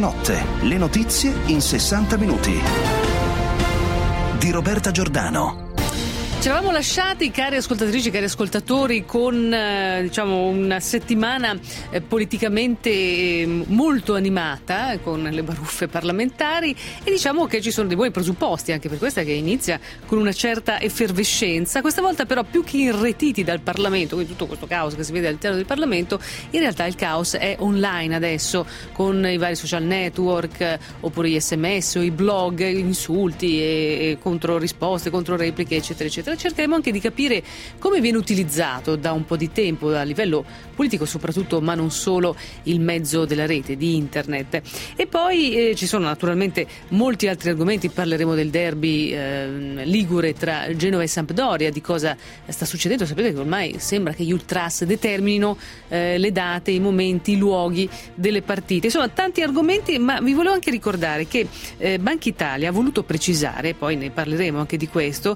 Notte, le notizie in 60 minuti. Di Roberta Giordano. Ci eravamo lasciati, cari ascoltatrici, cari ascoltatori, con una settimana politicamente molto animata, con le baruffe parlamentari, e diciamo che ci sono dei buoni presupposti anche per questa, che inizia con una certa effervescenza, questa volta però più che irretiti dal Parlamento, quindi tutto questo caos che si vede all'interno del Parlamento. In realtà il caos è online adesso, con i vari social network, oppure gli SMS o i blog, insulti e contro risposte, contro repliche, eccetera eccetera. Cercheremo anche di capire come viene utilizzato da un po' di tempo a livello politico soprattutto, ma non solo, il mezzo della rete, di internet. E poi ci sono naturalmente molti altri argomenti. Parleremo del derby ligure tra Genova e Sampdoria, di cosa sta succedendo. Sapete che ormai sembra che gli ultras determinino le date, i momenti, i luoghi delle partite. Insomma, tanti argomenti, ma vi volevo anche ricordare che Banca Italia ha voluto precisare, poi ne parleremo anche di questo,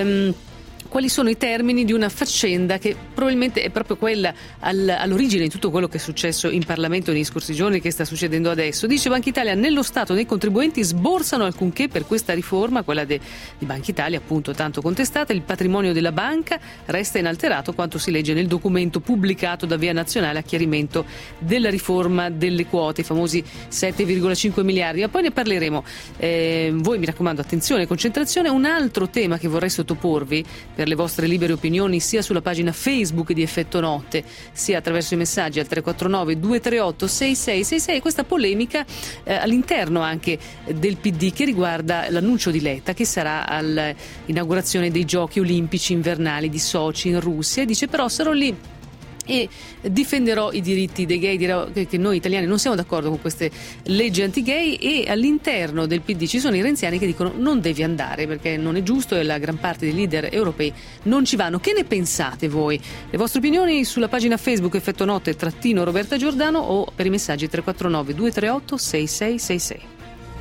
quali sono i termini di una faccenda che probabilmente è proprio quella all'origine di tutto quello che è successo in Parlamento negli scorsi giorni, che sta succedendo adesso. Dice Banca Italia: nello Stato né i contribuenti sborsano alcunché per questa riforma, quella di Banca Italia, appunto tanto contestata. Il patrimonio della banca resta inalterato, quanto si legge nel documento pubblicato da Via Nazionale a chiarimento della riforma delle quote, i famosi 7,5 miliardi. Ma poi ne parleremo. Voi, mi raccomando, attenzione, concentrazione. Un altro tema che vorrei sottoporvi per le vostre libere opinioni, sia sulla pagina Facebook di Effetto Notte, sia attraverso i messaggi al 349 238 6666, questa polemica all'interno anche del PD, che riguarda l'annuncio di Letta che sarà all'inaugurazione dei giochi olimpici invernali di Sochi in Russia. Dice: però sarò lì e difenderò i diritti dei gay, dirò che noi italiani non siamo d'accordo con queste leggi anti-gay. E all'interno del PD ci sono i renziani che dicono: non devi andare perché non è giusto, e la gran parte dei leader europei non ci vanno. Che ne pensate voi? Le vostre opinioni sulla pagina Facebook Effetto Notte _ Roberta Giordano, o per i messaggi 349 238 6666.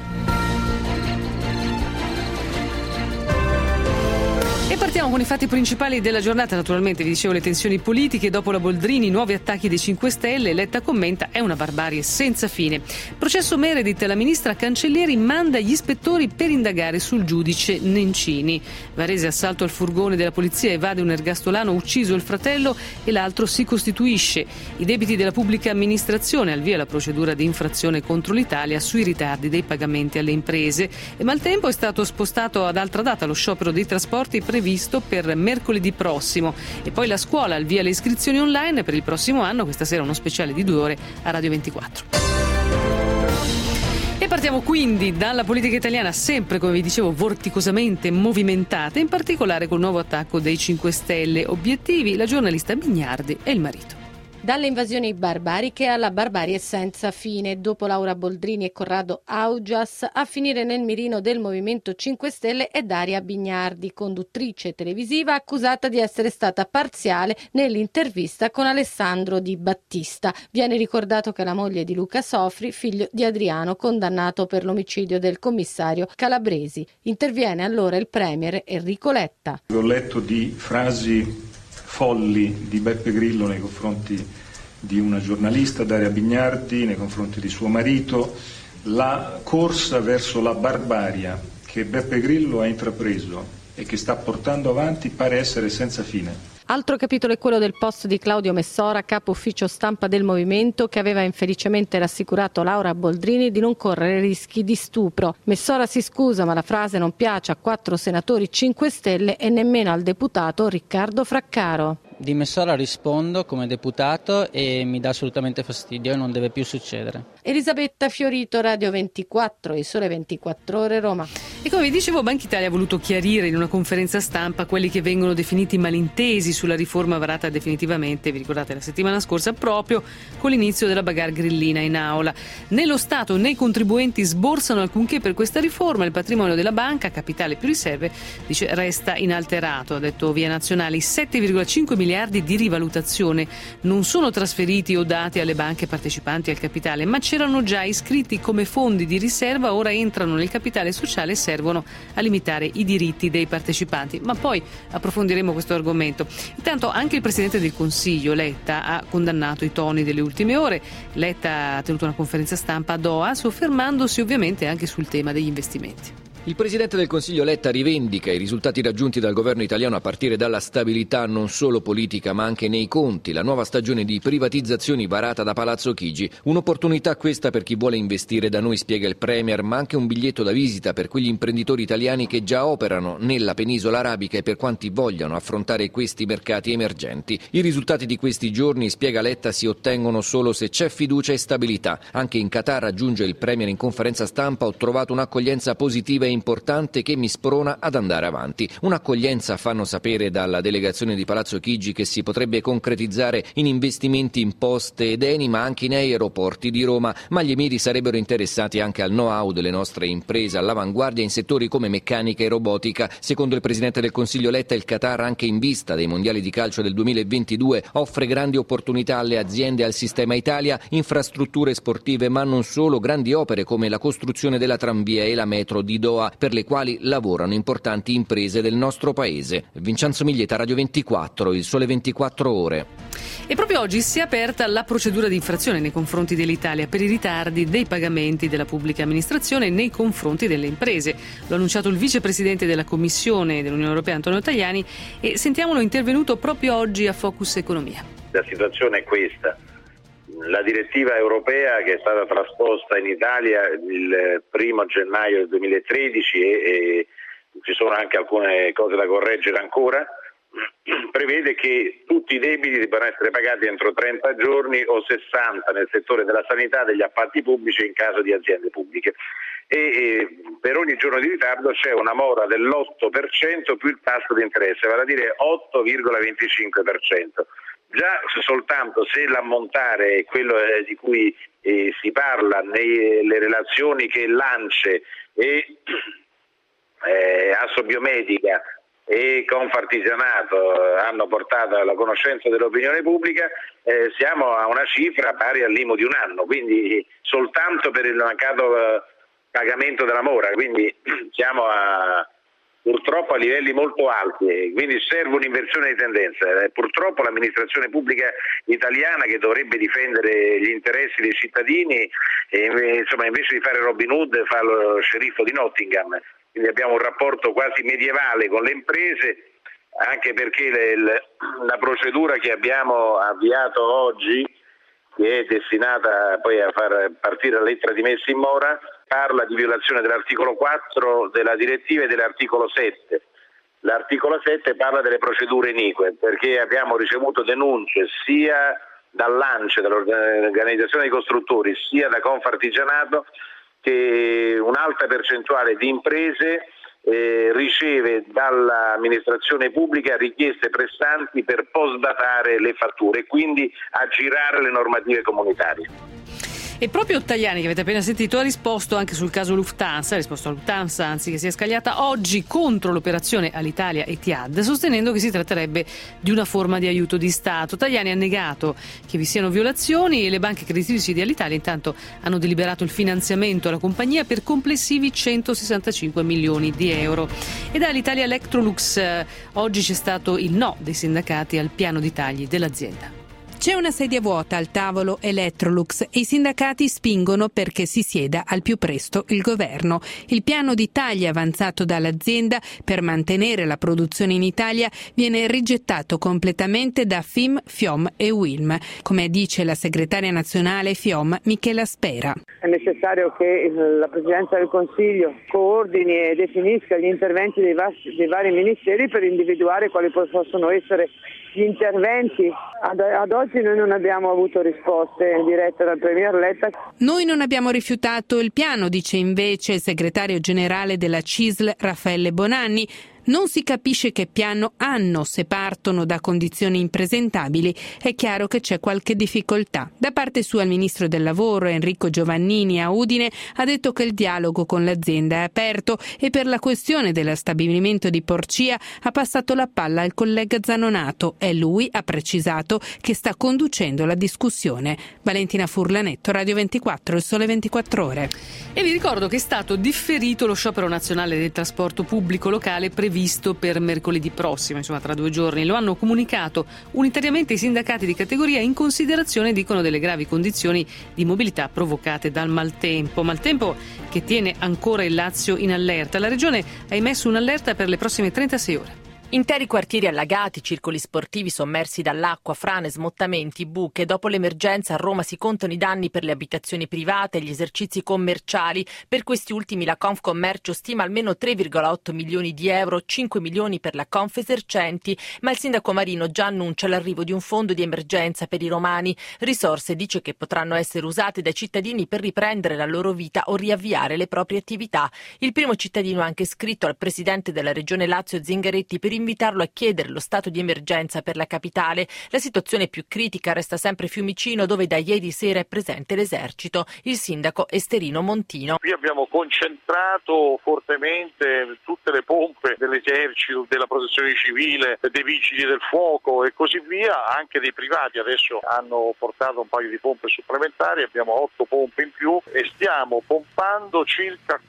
Partiamo con i fatti principali della giornata. Naturalmente vi dicevo le tensioni politiche dopo la Boldrini, nuovi attacchi dei 5 Stelle. Letta commenta: è una barbarie senza fine. Processo Meredith, la ministra Cancellieri manda gli ispettori per indagare sul giudice Nencini. Varese, assalto al furgone della polizia, evade un ergastolano, ucciso il fratello e l'altro si costituisce. I debiti della pubblica amministrazione, al via la procedura di infrazione contro l'Italia sui ritardi dei pagamenti alle imprese. E Maltempo è stato spostato ad altra data lo sciopero dei trasporti previsto per mercoledì prossimo. E poi la scuola, al via le iscrizioni online per il prossimo anno. Questa sera uno speciale di 2 ore a Radio 24. E partiamo quindi dalla politica italiana, sempre, come vi dicevo, vorticosamente movimentata, in particolare col nuovo attacco dei 5 Stelle. Obiettivi: la giornalista Bignardi e il marito. Dalle invasioni barbariche alla barbarie senza fine, dopo Laura Boldrini e Corrado Augias, a finire nel mirino del Movimento 5 Stelle è Daria Bignardi, conduttrice televisiva accusata di essere stata parziale nell'intervista con Alessandro Di Battista. Viene ricordato che la moglie di Luca Sofri, figlio di Adriano, condannato per l'omicidio del commissario Calabresi. Interviene allora il premier Enrico Letta. Ho letto di frasi folli di Beppe Grillo nei confronti di una giornalista, Daria Bignardi, nei confronti di suo marito. La corsa verso la barbarie che Beppe Grillo ha intrapreso e che sta portando avanti pare essere senza fine. Altro capitolo è quello del post di Claudio Messora, capo ufficio stampa del Movimento, che aveva infelicemente rassicurato Laura Boldrini di non correre rischi di stupro. Messora si scusa, ma la frase non piace a 4 senatori 5 Stelle e nemmeno al deputato Riccardo Fraccaro. Di Messora rispondo come deputato e mi dà assolutamente fastidio e non deve più succedere. Elisabetta Fiorito, Radio 24 e Sole 24 Ore, Roma. E come vi dicevo, Banca Italia ha voluto chiarire in una conferenza stampa quelli che vengono definiti malintesi sulla riforma varata definitivamente, vi ricordate, la settimana scorsa, proprio con l'inizio della bagarre grillina in aula. Né lo Stato né i contribuenti sborsano alcunché per questa riforma. Il patrimonio della banca, capitale più riserve, dice, resta inalterato. Ha detto Via Nazionale: i 7,5 miliardi di rivalutazione non sono trasferiti o dati alle banche partecipanti al capitale, ma ce c'erano già iscritti come fondi di riserva, ora entrano nel capitale sociale e servono a limitare i diritti dei partecipanti. Ma poi approfondiremo questo argomento. Intanto anche il Presidente del Consiglio, Letta, ha condannato i toni delle ultime ore. Letta ha tenuto una conferenza stampa a Doha, soffermandosi ovviamente anche sul tema degli investimenti. Il Presidente del Consiglio Letta rivendica i risultati raggiunti dal governo italiano a partire dalla stabilità non solo politica ma anche nei conti, la nuova stagione di privatizzazioni varata da Palazzo Chigi. Un'opportunità questa per chi vuole investire da noi, spiega il Premier, ma anche un biglietto da visita per quegli imprenditori italiani che già operano nella penisola arabica e per quanti vogliano affrontare questi mercati emergenti. I risultati di questi giorni, spiega Letta, si ottengono solo se c'è fiducia e stabilità. Anche in Qatar, aggiunge il Premier in conferenza stampa, ho trovato un'accoglienza positiva e importante che mi sprona ad andare avanti. Un'accoglienza, fanno sapere dalla delegazione di Palazzo Chigi, che si potrebbe concretizzare in investimenti in poste ed eni ma anche in aeroporti di Roma, ma gli emiri sarebbero interessati anche al know-how delle nostre imprese all'avanguardia in settori come meccanica e robotica. Secondo il Presidente del Consiglio Letta, il Qatar, anche in vista dei mondiali di calcio del 2022, offre grandi opportunità alle aziende e al sistema Italia, infrastrutture sportive ma non solo, grandi opere come la costruzione della tranvia e la metro di Doha, per le quali lavorano importanti imprese del nostro paese. Vincenzo Miglieta, Radio 24, Il Sole 24 Ore. E proprio oggi si è aperta la procedura di infrazione nei confronti dell'Italia per i ritardi dei pagamenti della pubblica amministrazione nei confronti delle imprese. Lo ha annunciato il vicepresidente della Commissione dell'Unione Europea, Antonio Tajani, e sentiamolo intervenuto proprio oggi a Focus Economia. La situazione è questa. La direttiva europea, che è stata trasposta in Italia il 1 gennaio del 2013 e ci sono anche alcune cose da correggere ancora, prevede che tutti i debiti debbano essere pagati entro 30 giorni o 60 nel settore della sanità, degli appalti pubblici in caso di aziende pubbliche. E per ogni giorno di ritardo c'è una mora dell'8% più il tasso di interesse, vale a dire 8,25%. Già soltanto se l'ammontare è quello di cui si parla nelle relazioni che l'ANCE e Assobiomedica e Confartigianato hanno portato alla conoscenza dell'opinione pubblica, siamo a una cifra pari al limo di un anno, quindi soltanto per il mancato pagamento della mora, quindi siamo purtroppo a livelli molto alti, quindi serve un'inversione di tendenza. Purtroppo l'amministrazione pubblica italiana, che dovrebbe difendere gli interessi dei cittadini, invece di fare Robin Hood fa lo sceriffo di Nottingham, quindi abbiamo un rapporto quasi medievale con le imprese, anche perché la procedura che abbiamo avviato oggi, che è destinata poi a far partire la lettera di messa in mora, parla di violazione dell'articolo 4 della direttiva e dell'articolo 7. L'articolo 7 parla delle procedure inique, perché abbiamo ricevuto denunce sia dall'ANCE, dall'organizzazione dei costruttori, sia da Confartigianato, che un'alta percentuale di imprese riceve dall'amministrazione pubblica richieste pressanti per postdatare le fatture e quindi aggirare le normative comunitarie. E proprio Tajani, che avete appena sentito, ha risposto anche sul caso Lufthansa, che si è scagliata oggi contro l'operazione Alitalia Etihad, sostenendo che si tratterebbe di una forma di aiuto di Stato. Tajani ha negato che vi siano violazioni e le banche creditrici di Alitalia intanto hanno deliberato il finanziamento alla compagnia per complessivi 165 milioni di euro. E da Alitalia Electrolux oggi c'è stato il no dei sindacati al piano di tagli dell'azienda. C'è una sedia vuota al tavolo Electrolux e i sindacati spingono perché si sieda al più presto il governo. Il piano di tagli avanzato dall'azienda per mantenere la produzione in Italia viene rigettato completamente da FIM, FIOM e UILM, come dice la segretaria nazionale FIOM Michela Spera. È necessario che la Presidenza del Consiglio coordini e definisca gli interventi dei vari ministeri per individuare quali possono essere gli interventi. Ad oggi noi non abbiamo avuto risposte dirette dal Premier Letta. Noi non abbiamo rifiutato il piano, dice invece il segretario generale della CISL Raffaele Bonanni. Non si capisce che piano hanno se partono da condizioni impresentabili. È chiaro che c'è qualche difficoltà. Da parte sua il ministro del lavoro Enrico Giovannini a Udine ha detto che il dialogo con l'azienda è aperto e per la questione dello stabilimento di Porcia ha passato la palla al collega Zanonato e lui ha precisato che sta conducendo la discussione. Valentina Furlanetto, Radio 24, Il Sole 24 Ore. E vi ricordo che è stato differito lo sciopero nazionale del trasporto pubblico locale previsto per mercoledì prossimo, insomma tra 2 giorni. Lo hanno comunicato unitariamente i sindacati di categoria in considerazione, dicono, delle gravi condizioni di mobilità provocate dal maltempo che tiene ancora il Lazio in allerta. La regione ha emesso un'allerta per le prossime 36 ore. Interi quartieri allagati, circoli sportivi sommersi dall'acqua, frane, smottamenti, buche. Dopo l'emergenza a Roma si contano i danni per le abitazioni private e gli esercizi commerciali. Per questi ultimi la Confcommercio stima almeno 3,8 milioni di euro, 5 milioni per la Confesercenti, ma il sindaco Marino già annuncia l'arrivo di un fondo di emergenza per i romani. Risorse, dice, che potranno essere usate dai cittadini per riprendere la loro vita o riavviare le proprie attività. Il primo cittadino ha anche scritto al presidente della regione Lazio Zingaretti per invitarlo a chiedere lo stato di emergenza per la capitale. La situazione più critica resta sempre Fiumicino, dove da ieri sera è presente l'esercito. Il sindaco Esterino Montino. Qui abbiamo concentrato fortemente tutte le pompe dell'esercito, della protezione civile, dei vigili del fuoco e così via, anche dei privati adesso hanno portato un paio di pompe supplementari, abbiamo 8 pompe in più e stiamo pompando circa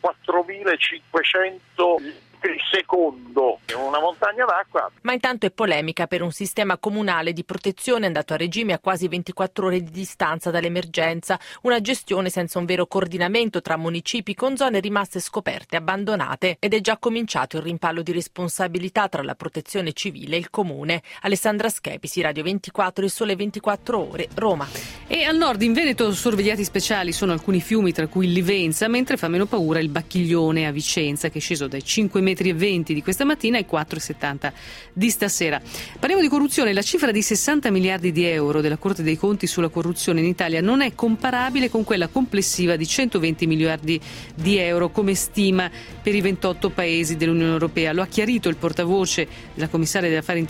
4.500 il secondo, una montagna d'acqua. Ma intanto è polemica per un sistema comunale di protezione andato a regime a quasi 24 ore di distanza dall'emergenza, una gestione senza un vero coordinamento tra municipi, con zone rimaste scoperte e abbandonate, ed è già cominciato il rimpallo di responsabilità tra la protezione civile e il comune. Alessandra Schepisi, Radio 24, Il Sole 24 Ore, Roma. E al nord in Veneto sorvegliati speciali sono alcuni fiumi, tra cui il Livenza, mentre fa meno paura il Bacchiglione a Vicenza, che è sceso dai 5,20 metri di questa mattina ai 4,70 di stasera. Parliamo di corruzione. La cifra di 60 miliardi di euro della Corte dei Conti sulla corruzione in Italia non è comparabile con quella complessiva di 120 miliardi di euro come stima per i 28 paesi dell'Unione Europea. Lo ha chiarito il portavoce della commissaria degli affari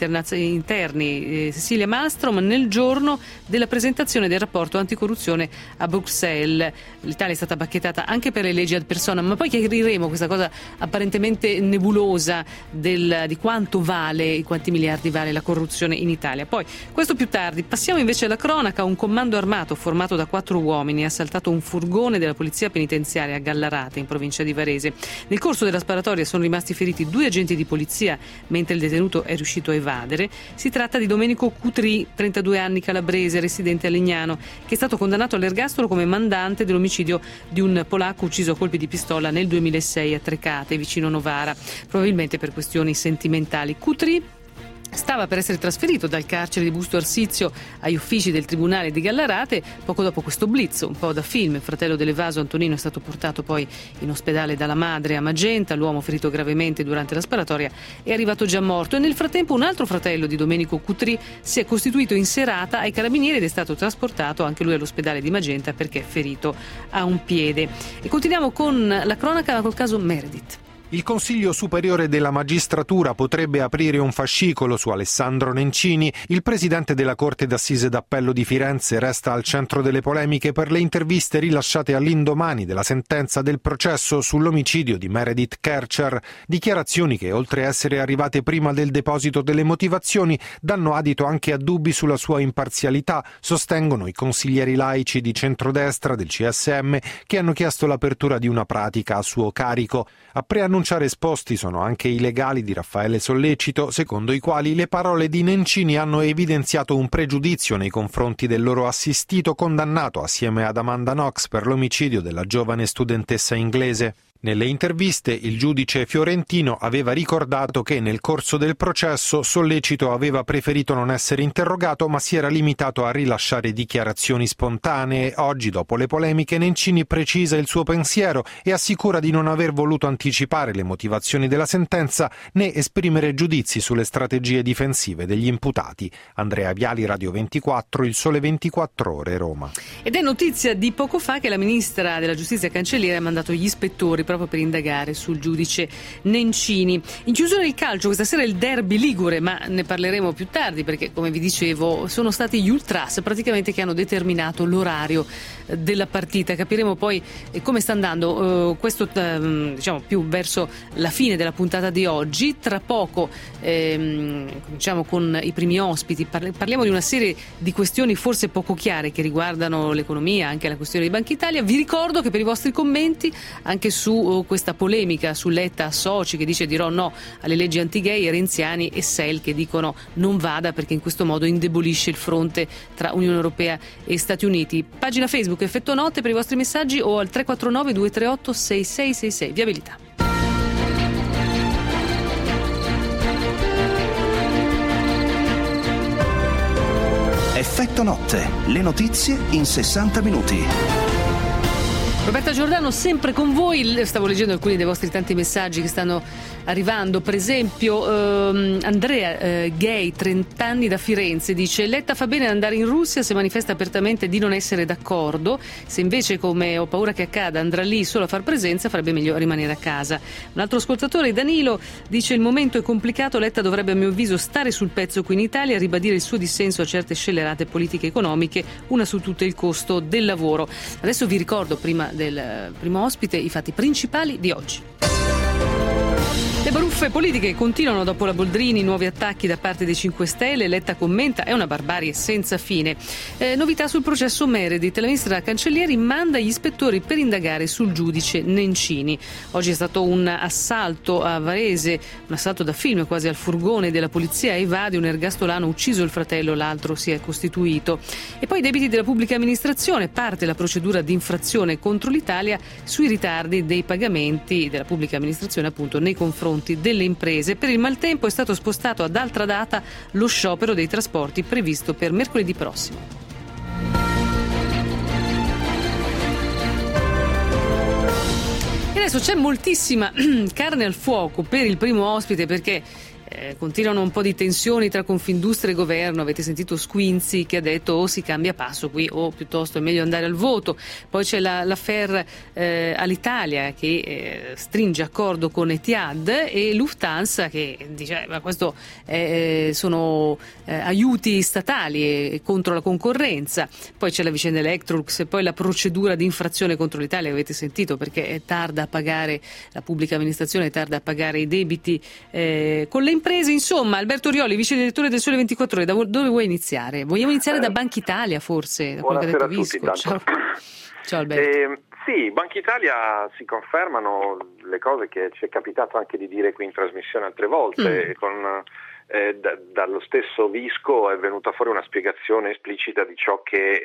interni Cecilia Malmström nel giorno della presentazione del rapporto anticorruzione a Bruxelles. L'Italia è stata bacchettata anche per le leggi ad personam, ma poi chiariremo questa cosa apparentemente nebulosa di quanto vale, quanti miliardi vale la corruzione in Italia. Poi, questo più tardi. Passiamo invece alla cronaca. Un comando armato formato da 4 uomini ha assaltato un furgone della polizia penitenziaria a Gallarate, in provincia di Varese. Nel corso della sparatoria sono rimasti feriti 2 agenti di polizia, mentre il detenuto è riuscito a evadere. Si tratta di Domenico Cutri, 32 anni, calabrese, residente a Legnano, che è stato condannato all'ergastolo come mandante dell'omicidio di un polacco ucciso a colpi di pistola nel 2006 a Trecate, vicino Novara, probabilmente per questioni sentimentali. Cutri stava per essere trasferito dal carcere di Busto Arsizio agli uffici del Tribunale di Gallarate poco dopo questo blitz, un po' da film. Il fratello dell'evaso Antonino è stato portato poi in ospedale dalla madre a Magenta. L'uomo, ferito gravemente durante la sparatoria, è arrivato già morto, e nel frattempo un altro fratello di Domenico Cutri si è costituito in serata ai carabinieri ed è stato trasportato anche lui all'ospedale di Magenta perché è ferito a un piede. E continuiamo con la cronaca col caso Meredith. Il Consiglio Superiore della Magistratura potrebbe aprire un fascicolo su Alessandro Nencini. Il presidente della Corte d'Assise d'Appello di Firenze resta al centro delle polemiche per le interviste rilasciate all'indomani della sentenza del processo sull'omicidio di Meredith Kercher. Dichiarazioni che, oltre a essere arrivate prima del deposito delle motivazioni, danno adito anche a dubbi sulla sua imparzialità, sostengono i consiglieri laici di centrodestra del CSM, che hanno chiesto l'apertura di una pratica a suo carico. A preannunciare esposti sono anche i legali di Raffaele Sollecito, secondo i quali le parole di Nencini hanno evidenziato un pregiudizio nei confronti del loro assistito condannato assieme ad Amanda Knox per l'omicidio della giovane studentessa inglese. Nelle interviste il giudice fiorentino aveva ricordato che nel corso del processo Sollecito aveva preferito non essere interrogato, ma si era limitato a rilasciare dichiarazioni spontanee. Oggi, dopo le polemiche, Nencini precisa il suo pensiero e assicura di non aver voluto anticipare le motivazioni della sentenza né esprimere giudizi sulle strategie difensive degli imputati. Andrea Viali, Radio 24, Il Sole 24 Ore, Roma. Ed è notizia di poco fa che la ministra della Giustizia Cancellieri ha mandato gli ispettori proprio per indagare sul giudice Nencini. In chiusura il calcio, questa sera il derby ligure, ma ne parleremo più tardi perché, come vi dicevo, sono stati gli ultras praticamente che hanno determinato l'orario della partita. Capiremo poi come sta andando questo diciamo più verso la fine della puntata di oggi. Tra poco cominciamo con i primi ospiti, parliamo di una serie di questioni forse poco chiare che riguardano l'economia, anche la questione di Banca Italia. Vi ricordo che per i vostri commenti anche su questa polemica su Letta Soci che dice dirò no alle leggi anti-gay, Renziani e Sel che dicono non vada perché in questo modo indebolisce il fronte tra Unione Europea e Stati Uniti. Pagina Facebook Effetto Notte per i vostri messaggi o al 349 238 6666. Viabilità. Effetto Notte, le notizie in 60 minuti. Roberta Giordano sempre con voi. Stavo leggendo alcuni dei vostri tanti messaggi che stanno arrivando. Per esempio Andrea Gay, 30 anni, da Firenze, dice: Letta fa bene ad andare in Russia se manifesta apertamente di non essere d'accordo, se invece, come ho paura che accada, andrà lì solo a far presenza, farebbe meglio rimanere a casa. Un altro ascoltatore, Danilo, dice: il momento è complicato, Letta dovrebbe a mio avviso stare sul pezzo qui in Italia, ribadire il suo dissenso a certe scellerate politiche economiche, una su tutte il costo del lavoro. Adesso vi ricordo, prima del primo ospite, i fatti principali di oggi. Le baruffe politiche continuano dopo la Boldrini, nuovi attacchi da parte dei 5 Stelle, Letta commenta: è una barbarie senza fine. Novità sul processo Meredith, la ministra Cancellieri manda gli ispettori per indagare sul giudice Nencini. Oggi è stato un assalto a Varese, un assalto da film quasi al furgone della polizia, evade un ergastolano, ucciso il fratello, l'altro si è costituito. E poi i debiti della pubblica amministrazione, parte la procedura di infrazione contro l'Italia sui ritardi dei pagamenti della pubblica amministrazione appunto nei confronti delle imprese. Per il maltempo è stato spostato ad altra data lo sciopero dei trasporti previsto per mercoledì prossimo. E adesso c'è moltissima carne al fuoco per il primo ospite perché continuano un po' di tensioni tra Confindustria e governo. Avete sentito Squinzi che ha detto o si cambia passo qui o piuttosto è meglio andare al voto. Poi c'è l'affaire Alitalia che stringe accordo con Etihad e Lufthansa che dice ma questo sono aiuti statali e contro la concorrenza. Poi c'è la vicenda Electrolux e poi la procedura di infrazione contro l'Italia, avete sentito, perché è tarda a pagare la pubblica amministrazione, è tarda a pagare i debiti con le imprese. Insomma, Alberto Rioli, vice direttore del Sole 24 Ore, da dove vuoi iniziare? Vogliamo iniziare da Banca Italia, forse? Da quello che ha detto Visco. Ciao Alberto. Sì, Banca Italia si confermano le cose che ci è capitato anche di dire qui in trasmissione altre volte, dallo stesso Visco è venuta fuori una spiegazione esplicita di ciò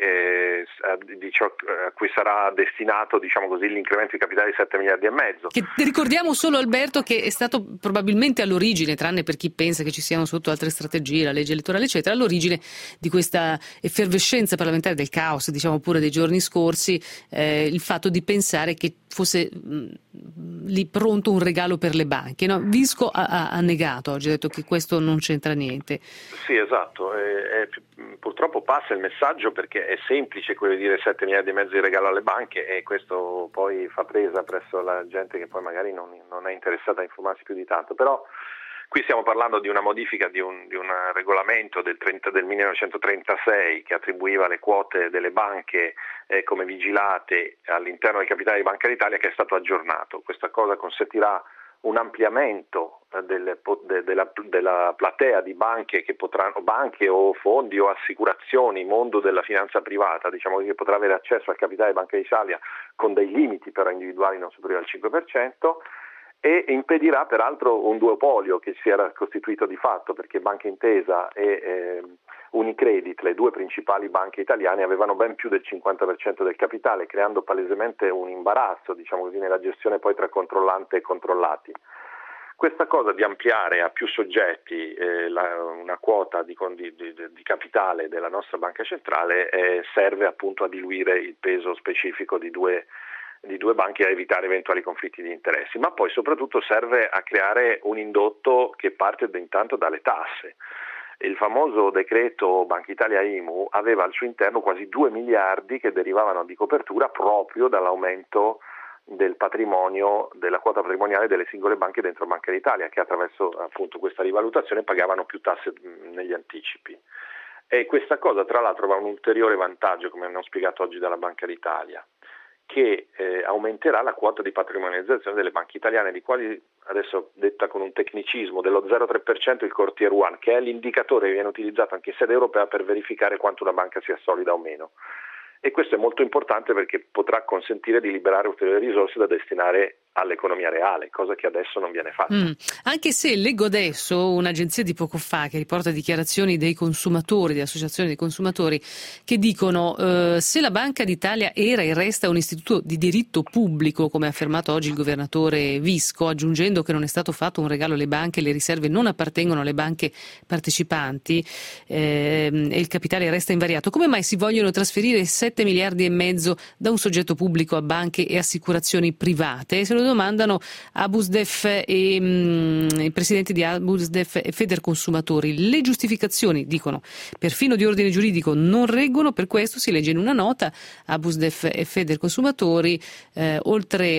a cui sarà destinato, diciamo così, l'incremento di capitale di 7 miliardi e mezzo. Che ricordiamo solo, Alberto, che è stato probabilmente all'origine, tranne per chi pensa che ci siano sotto altre strategie, la legge elettorale eccetera, all'origine di questa effervescenza parlamentare, del caos, diciamo pure dei giorni scorsi, il fatto di pensare che fosse lì pronto un regalo per le banche, no? Visco ha negato oggi, ha detto che questo non c'entra niente. Sì, esatto, purtroppo passa il messaggio perché è semplice quello di dire 7 miliardi e mezzo di regalo alle banche e questo poi fa presa presso la gente che poi magari non è interessata a informarsi più di tanto, però qui stiamo parlando di una modifica di un regolamento del 1936 che attribuiva le quote delle banche come vigilate all'interno del capitale di Banca d'Italia, che è stato aggiornato. Questa cosa consentirà un ampliamento della platea di banche che potranno, banche o fondi o assicurazioni, mondo della finanza privata, diciamo che potrà avere accesso al capitale di Banca d'Italia con dei limiti però individuali non superiori al 5%. E impedirà peraltro un duopolio che si era costituito di fatto, perché Banca Intesa e Unicredit, le due principali banche italiane, avevano ben più del 50% del capitale, creando palesemente un imbarazzo, diciamo così, nella gestione poi tra controllante e controllati. Questa cosa di ampliare a più soggetti una quota di capitale della nostra banca centrale serve appunto a diluire il peso specifico di due banche, a evitare eventuali conflitti di interessi, ma poi soprattutto serve a creare un indotto che parte intanto dalle tasse. Il famoso decreto Banca Italia IMU aveva al suo interno quasi 2 miliardi che derivavano di copertura proprio dall'aumento del patrimonio, della quota patrimoniale delle singole banche dentro Banca d'Italia, che attraverso appunto questa rivalutazione pagavano più tasse negli anticipi. E questa cosa tra l'altro ha un ulteriore vantaggio, come hanno spiegato oggi dalla Banca d'Italia, che aumenterà la quota di patrimonializzazione delle banche italiane, di quali adesso detta con un tecnicismo dello 0,3% il Core Tier 1, che è l'indicatore che viene utilizzato anche in sede europea per verificare quanto una banca sia solida o meno. E questo è molto importante perché potrà consentire di liberare ulteriori risorse da destinare all'economia reale, cosa che adesso non viene fatta. Anche se leggo adesso un'agenzia di poco fa che riporta dichiarazioni dei consumatori, di associazioni dei consumatori, che dicono se la Banca d'Italia era e resta un istituto di diritto pubblico, come ha affermato oggi il governatore Visco, aggiungendo che non è stato fatto un regalo alle banche, le riserve non appartengono alle banche partecipanti e il capitale resta invariato, come mai si vogliono trasferire 7 miliardi e mezzo da un soggetto pubblico a banche e assicurazioni private? Se lo domandano Abusdef e i presidenti di Abusdef e Federconsumatori. Le giustificazioni, dicono, perfino di ordine giuridico, non reggono. Per questo si legge in una nota: Abusdef e Federconsumatori oltre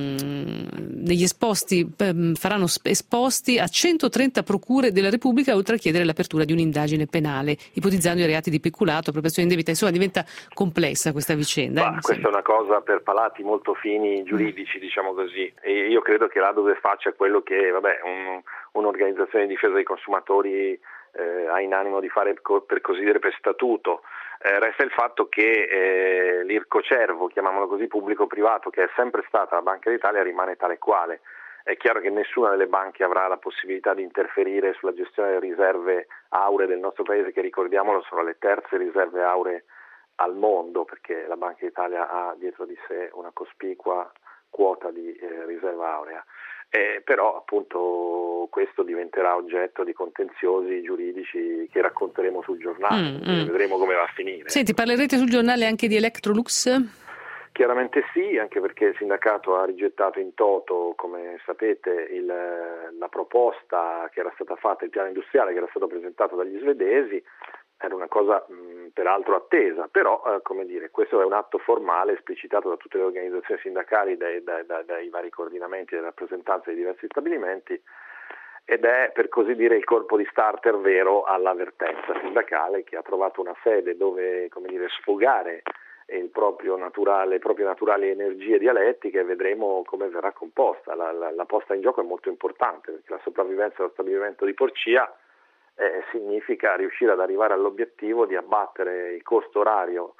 negli esposti faranno esposti a 130 procure della Repubblica, oltre a chiedere l'apertura di un'indagine penale ipotizzando i reati di peculato, appropriazione indebita. Insomma, diventa complessa questa vicenda. Questa è una cosa per palati molto fini giuridici, diciamo così, e io credo che l'Adusbef faccia quello che un'organizzazione di difesa dei consumatori ha in animo di fare, per così dire, per statuto. Resta il fatto che l'Ircocervo, chiamiamolo così, pubblico-privato, che è sempre stata la Banca d'Italia, rimane tale quale. È chiaro che nessuna delle banche avrà la possibilità di interferire sulla gestione delle riserve auree del nostro paese, che, ricordiamolo, sono le terze riserve auree al mondo, perché la Banca d'Italia ha dietro di sé una cospicua quota di riserva aurea. Però appunto questo diventerà oggetto di contenziosi giuridici che racconteremo sul giornale, vedremo come va a finire. Senti, parlerete sul giornale anche di Electrolux? Chiaramente sì, anche perché il sindacato ha rigettato in toto, come sapete, la proposta che era stata fatta, il piano industriale che era stato presentato dagli svedesi. Era una cosa peraltro attesa, però questo è un atto formale esplicitato da tutte le organizzazioni sindacali, dai vari coordinamenti e rappresentanze di diversi stabilimenti, ed è, per così dire, il colpo di starter vero alla vertenza sindacale, che ha trovato una sede dove, sfogare le proprie naturali energie dialettiche, e vedremo come verrà composta. La posta in gioco è molto importante, perché la sopravvivenza dello stabilimento di Porcia significa riuscire ad arrivare all'obiettivo di abbattere il costo orario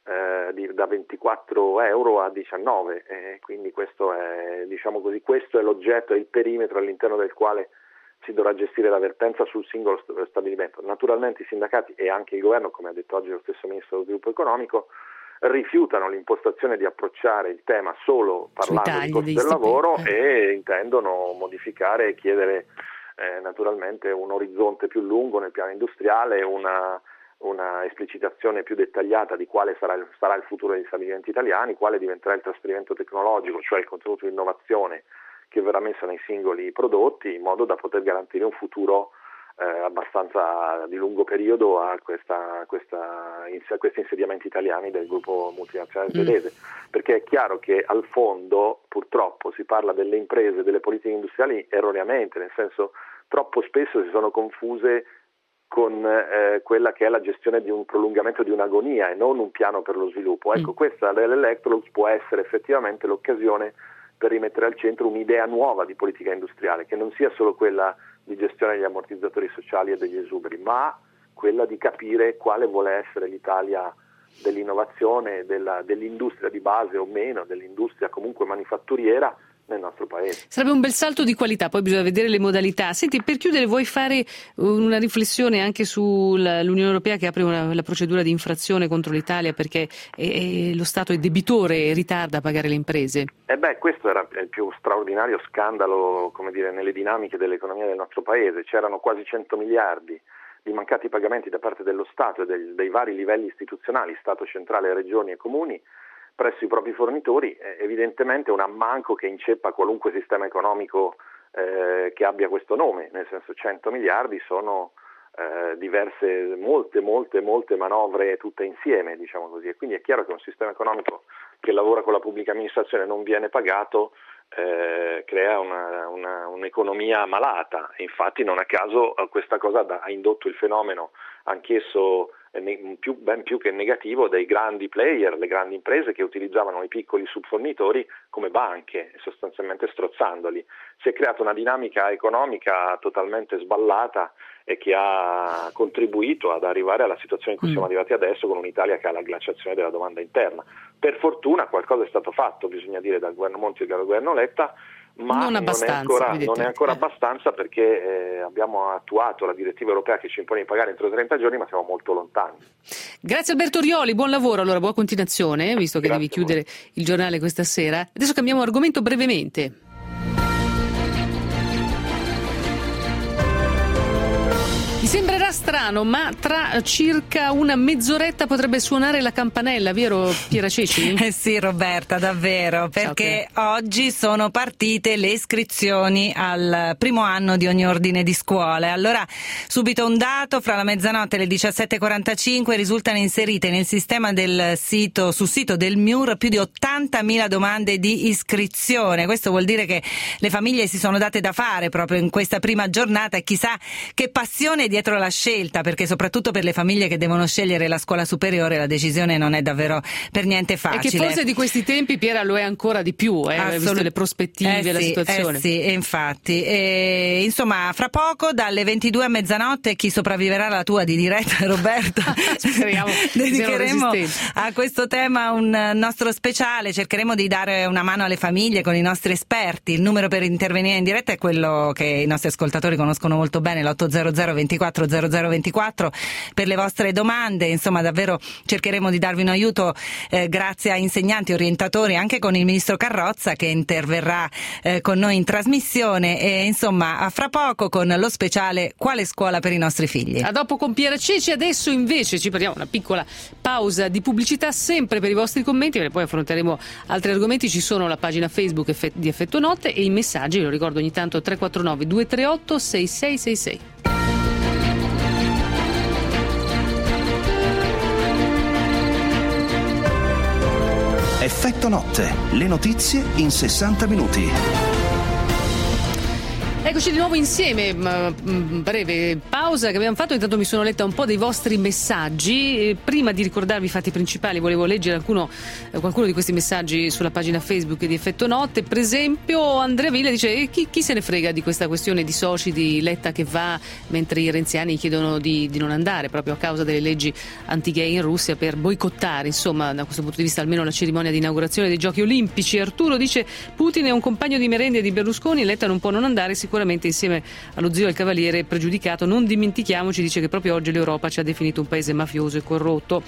da 24 euro a 19, quindi questo è, questo è l'oggetto, è il perimetro all'interno del quale si dovrà gestire la vertenza sul singolo stabilimento. Naturalmente i sindacati e anche il governo, come ha detto oggi lo stesso Ministro dello Sviluppo Economico, rifiutano l'impostazione di approcciare il tema solo parlando di costi del lavoro e intendono modificare e chiedere naturalmente un orizzonte più lungo nel piano industriale, una esplicitazione più dettagliata di quale sarà il futuro degli stabilimenti italiani, quale diventerà il trasferimento tecnologico, cioè il contenuto di innovazione che verrà messo nei singoli prodotti, in modo da poter garantire un futuro abbastanza di lungo periodo a questi insediamenti italiani del gruppo multinazionale svedese, perché è chiaro che al fondo purtroppo si parla delle imprese, delle politiche industriali erroneamente, nel senso troppo spesso si sono confuse con quella che è la gestione di un prolungamento di un'agonia e non un piano per lo sviluppo. Ecco, questa dell'Electrolux può essere effettivamente l'occasione per rimettere al centro un'idea nuova di politica industriale, che non sia solo quella di gestione degli ammortizzatori sociali e degli esuberi, ma quella di capire quale vuole essere l'Italia dell'innovazione, dell'industria di base o meno, dell'industria comunque manifatturiera nel nostro paese. Sarebbe un bel salto di qualità, poi bisogna vedere le modalità. Senti, per chiudere, vuoi fare una riflessione anche sull'Unione Europea che apre la procedura di infrazione contro l'Italia perché lo Stato è debitore e ritarda a pagare le imprese? Questo era il più straordinario scandalo, nelle dinamiche dell'economia del nostro paese. C'erano quasi 100 miliardi di mancati pagamenti da parte dello Stato e dei vari livelli istituzionali, Stato centrale, regioni e comuni, presso i propri fornitori. Evidentemente un ammanco che inceppa qualunque sistema economico che abbia questo nome, nel senso 100 miliardi sono molte manovre tutte insieme, diciamo così, e quindi è chiaro che un sistema economico che lavora con la pubblica amministrazione non viene pagato, crea un'economia malata, e infatti non a caso questa cosa ha indotto il fenomeno, anch'esso ben più che negativo, dei grandi player, le grandi imprese che utilizzavano i piccoli subfornitori come banche, sostanzialmente strozzandoli. Si è creata una dinamica economica totalmente sballata e che ha contribuito ad arrivare alla situazione in cui siamo arrivati adesso, con un'Italia che ha la glaciazione della domanda interna. Per fortuna qualcosa è stato fatto, bisogna dire, dal governo Monti e dal governo Letta, ma non è ancora abbastanza, perché abbiamo attuato la direttiva europea che ci impone di pagare entro 30 giorni, ma siamo molto lontani. Grazie Alberto Rioli, buon lavoro, allora buona continuazione, visto che devi chiudere il giornale questa sera. Adesso cambiamo argomento brevemente. Mi sembrerà strano, ma tra circa una mezz'oretta potrebbe suonare la campanella, vero Piera Ceci? Sì, Roberta, davvero, perché oggi sono partite le iscrizioni al primo anno di ogni ordine di scuole. Allora, subito un dato: fra la mezzanotte e le 17.45 risultano inserite nel sistema sul sito del MIUR più di 80.000 domande di iscrizione. Questo vuol dire che le famiglie si sono date da fare proprio in questa prima giornata, e chissà che passione dietro la scelta, perché soprattutto per le famiglie che devono scegliere la scuola superiore la decisione non è davvero per niente facile. E che forse di questi tempi, Piera, lo è ancora di più, visto le prospettive, la situazione. Sì, infatti. Insomma, fra poco, dalle 22 a mezzanotte, chi sopravviverà alla tua di diretta, Roberta, speriamo dedicheremo a questo tema un nostro speciale, cercheremo di dare una mano alle famiglie con i nostri esperti. Il numero per intervenire in diretta è quello che i nostri ascoltatori conoscono molto bene, l'800 24 0024, per le vostre domande. Insomma, davvero cercheremo di darvi un aiuto grazie a insegnanti, orientatori, anche con il ministro Carrozza che interverrà con noi in trasmissione, e insomma a fra poco con lo speciale Quale scuola per i nostri figli. A dopo con Piera Ceci. Adesso invece ci prendiamo una piccola pausa di pubblicità, sempre per i vostri commenti, perché poi affronteremo altri argomenti. Ci sono la pagina Facebook di Effetto Notte e i messaggi, lo ricordo ogni tanto, 349 238 6666. Effetto Notte, le notizie in 60 minuti. Eccoci di nuovo insieme, breve pausa che abbiamo fatto, intanto mi sono letta un po' dei vostri messaggi. Prima di ricordarvi i fatti principali volevo leggere qualcuno di questi messaggi sulla pagina Facebook di Effetto Notte. Per esempio Andrea Villa dice: chi se ne frega di questa questione di soci di Letta che va, mentre i renziani chiedono di non andare proprio a causa delle leggi anti-gay in Russia, per boicottare, insomma, da questo punto di vista, almeno la cerimonia di inaugurazione dei Giochi Olimpici. Arturo dice: Putin è un compagno di merende di Berlusconi, Letta non può non andare, sicuramente insieme allo zio del cavaliere pregiudicato. Non dimentichiamoci, dice, che proprio oggi l'Europa ci ha definito un paese mafioso e corrotto.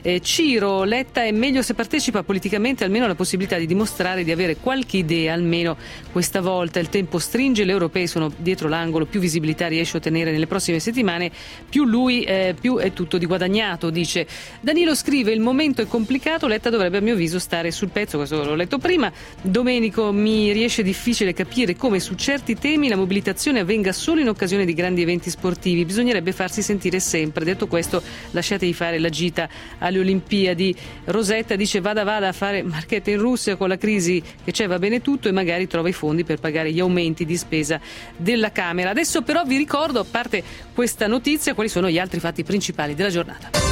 Ciro: Letta è meglio se partecipa politicamente, almeno la possibilità di dimostrare di avere qualche idea, almeno questa volta. Il tempo stringe, le europee sono dietro l'angolo, più visibilità riesce a ottenere nelle prossime settimane, più lui più è tutto di guadagnato, dice. Danilo scrive: il momento è complicato, Letta dovrebbe a mio avviso stare sul pezzo, questo l'ho letto prima. Domenico: mi riesce difficile capire come su certi temi la mobilitazione avvenga solo in occasione di grandi eventi sportivi, bisognerebbe farsi sentire sempre. Detto questo, lasciatevi fare la gita alle Olimpiadi. Rosetta dice: vada a fare marchette in Russia, con la crisi che c'è va bene tutto, e magari trova i fondi per pagare gli aumenti di spesa della Camera. Adesso però vi ricordo, a parte questa notizia, quali sono gli altri fatti principali della giornata.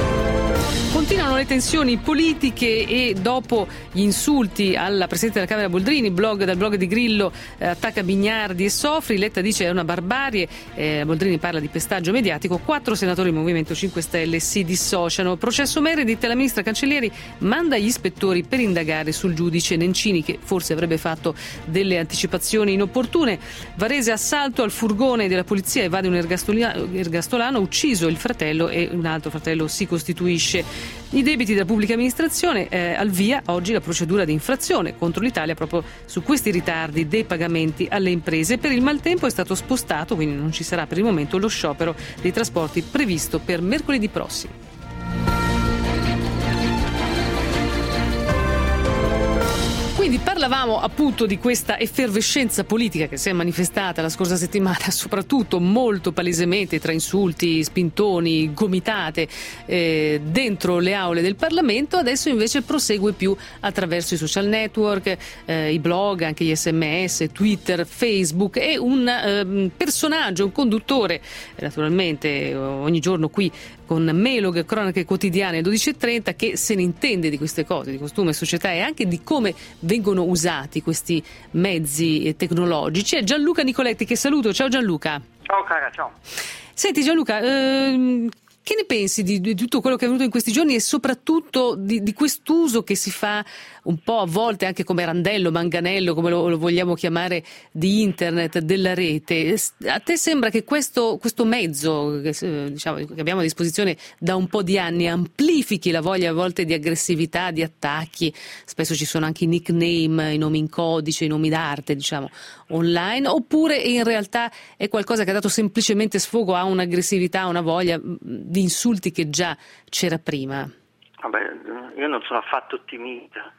Continuano le tensioni politiche e dopo gli insulti alla Presidente della Camera Boldrini, dal blog di Grillo, attacca Bignardi e Sofri. Letta dice è una barbarie, Boldrini parla di pestaggio mediatico, 4 senatori del Movimento 5 Stelle si dissociano. Processo Meredith, la ministra Cancellieri manda gli ispettori per indagare sul giudice Nencini, che forse avrebbe fatto delle anticipazioni inopportune. Varese, assalto al furgone della polizia, evade un ergastolano, ucciso il fratello e un altro fratello si costituisce. I debiti della pubblica amministrazione, al via oggi la procedura di infrazione contro l'Italia proprio su questi ritardi dei pagamenti alle imprese. Per il maltempo è stato spostato, quindi non ci sarà per il momento lo sciopero dei trasporti previsto per mercoledì prossimo. Quindi parlavamo appunto di questa effervescenza politica che si è manifestata la scorsa settimana, soprattutto molto palesemente tra insulti, spintoni, gomitate dentro le aule del Parlamento. Adesso invece prosegue più attraverso i social network, i blog, anche gli SMS, Twitter, Facebook, e un personaggio, un conduttore, naturalmente ogni giorno qui con Melog, cronache quotidiane 12.30, che se ne intende di queste cose, di costume, società e anche di come vengono usati questi mezzi tecnologici. È Gianluca Nicoletti che saluto. Ciao Gianluca. Ciao cara, ciao. Senti Gianluca, che ne pensi di tutto quello che è avvenuto in questi giorni e soprattutto di quest'uso che si fa un po' a volte anche come randello, manganello, come lo vogliamo chiamare, di internet, della rete? A te sembra che questo mezzo che abbiamo a disposizione da un po' di anni amplifichi la voglia a volte di aggressività, di attacchi? Spesso ci sono anche i nickname, i nomi in codice, i nomi d'arte, online, oppure in realtà è qualcosa che ha dato semplicemente sfogo a un'aggressività, a una voglia di insulti che già c'era prima? Vabbè, io non sono affatto ottimista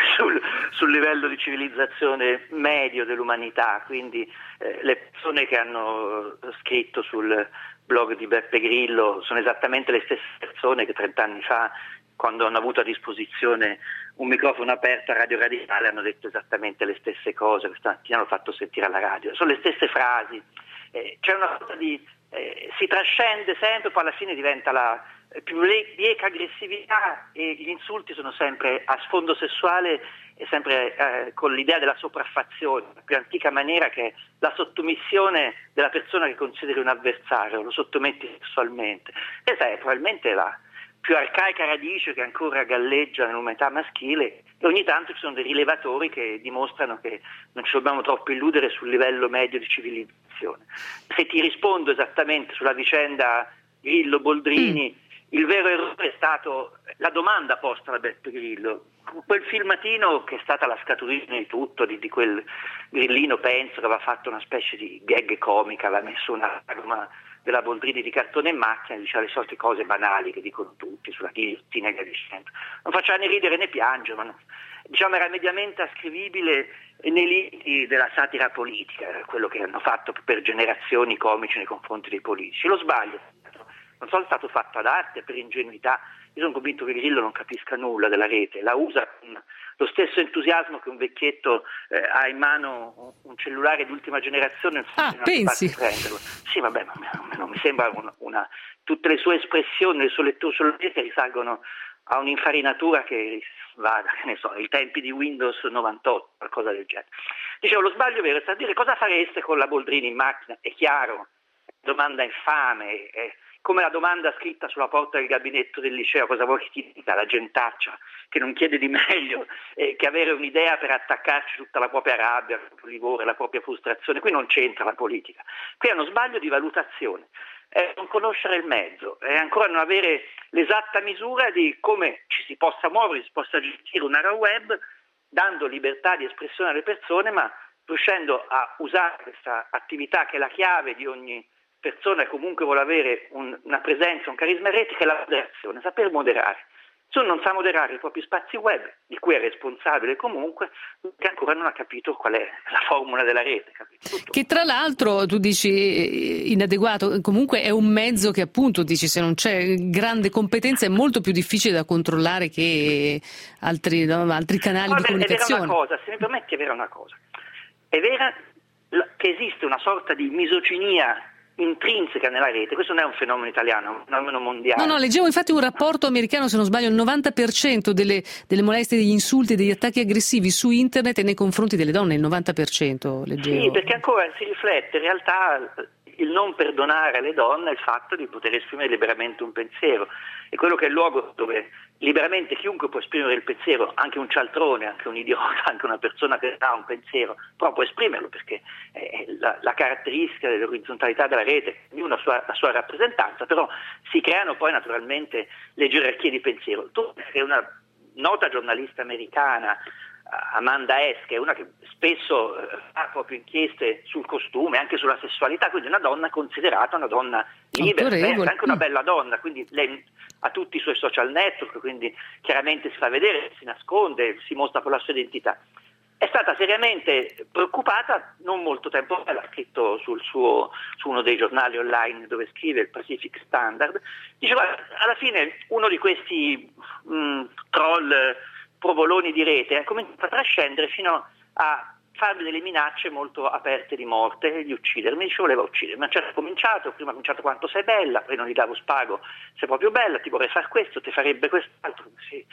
sul livello di civilizzazione medio dell'umanità, quindi le persone che hanno scritto sul blog di Beppe Grillo sono esattamente le stesse persone che 30 anni fa, quando hanno avuto a disposizione un microfono aperto a Radio Radicale, hanno detto esattamente le stesse cose, questa mattina l'ho fatto sentire alla radio, sono le stesse frasi, c'è una sorta di si trascende sempre, poi alla fine diventa la più bieca aggressività e gli insulti sono sempre a sfondo sessuale e sempre con l'idea della sopraffazione, la più antica maniera, che è la sottomissione della persona che consideri un avversario, lo sottometti sessualmente. Questa è probabilmente la più arcaica radice che ancora galleggia nell'umanità maschile, e ogni tanto ci sono dei rilevatori che dimostrano che non ci dobbiamo troppo illudere sul livello medio di civilizzazione. Se ti rispondo esattamente sulla vicenda Grillo-Boldrini, il vero errore è stato la domanda posta da Beppe Grillo. Quel filmatino che è stata la scatolina di tutto, di quel grillino, penso, che aveva fatto una specie di gag comica, aveva messo una sagoma della Boldrini di cartone in macchina, diceva le solite cose banali che dicono tutti sulla ghigliottina e via dicendo. Non faceva né ridere né piangere, ma era mediamente ascrivibile nei limiti della satira politica, era quello che hanno fatto per generazioni comici nei confronti dei politici. Lo sbaglio non solo è stato fatto ad arte, per ingenuità. Io sono convinto che Grillo non capisca nulla della rete, la usa con lo stesso entusiasmo che un vecchietto ha in mano un cellulare di ultima generazione. Pensi? Sì, vabbè, ma non mi sembra una... Tutte le sue espressioni, le sue letture sulla rete risalgono a un'infarinatura che va, ai tempi di Windows 98, qualcosa del genere. Dicevo, lo sbaglio vero è stato dire: cosa fareste con la Boldrini in macchina? È chiaro, domanda infame, come la domanda scritta sulla porta del gabinetto del liceo: cosa vuoi che ti dica? La gentaccia che non chiede di meglio che avere un'idea per attaccarci tutta la propria rabbia, il proprio livore, la propria frustrazione. Qui non c'entra la politica, qui è uno sbaglio di valutazione, è non conoscere il mezzo, è ancora non avere l'esatta misura di come ci si possa muovere, si possa gestire un'area web dando libertà di espressione alle persone, ma riuscendo a usare questa attività che è la chiave di ogni persona che comunque vuole avere una presenza, un carisma in rete, che è la moderazione, saper moderare. Se uno non sa moderare i propri spazi web, di cui è responsabile comunque, che ancora non ha capito qual è la formula della rete. Che tra l'altro, tu dici inadeguato, comunque è un mezzo che appunto, dici, se non c'è grande competenza è molto più difficile da controllare che altri canali di comunicazione. È vera una cosa, se mi permetti, è vera una cosa. È vera che esiste una sorta di misoginia intrinseca nella rete. Questo non è un fenomeno italiano, è un fenomeno mondiale. No, leggevo infatti un rapporto americano, se non sbaglio, il 90% delle molestie, degli insulti, degli attacchi aggressivi su internet e nei confronti delle donne, il 90% leggevo. Sì, perché ancora si riflette in realtà il non perdonare alle donne il fatto di poter esprimere liberamente un pensiero, e quello che è il luogo dove liberamente chiunque può esprimere il pensiero, anche un cialtrone, anche un idiota, anche una persona che ha un pensiero, però può esprimerlo, perché è la caratteristica dell'orizzontalità della rete, ognuno ha la sua rappresentanza, però si creano poi naturalmente le gerarchie di pensiero. Tu, che è una nota giornalista americana, Amanda Hess, che è una che spesso fa proprio inchieste sul costume, anche sulla sessualità, quindi una donna considerata una donna libera, anche una bella donna, quindi lei ha tutti i suoi social network, quindi chiaramente si fa vedere, si nasconde, si mostra per la sua identità. è stata seriamente preoccupata non molto tempo fa, l'ha scritto su uno dei giornali online dove scrive, il Pacific Standard, diceva alla fine uno di questi troll provoloni di rete ha cominciato a trascendere fino a farmi delle minacce molto aperte di morte e di uccidermi, ci voleva uccidermi. Prima ha cominciato quanto sei bella, poi non gli davo spago, sei proprio bella, ti vorrei fare questo, ti farebbe quest'altro,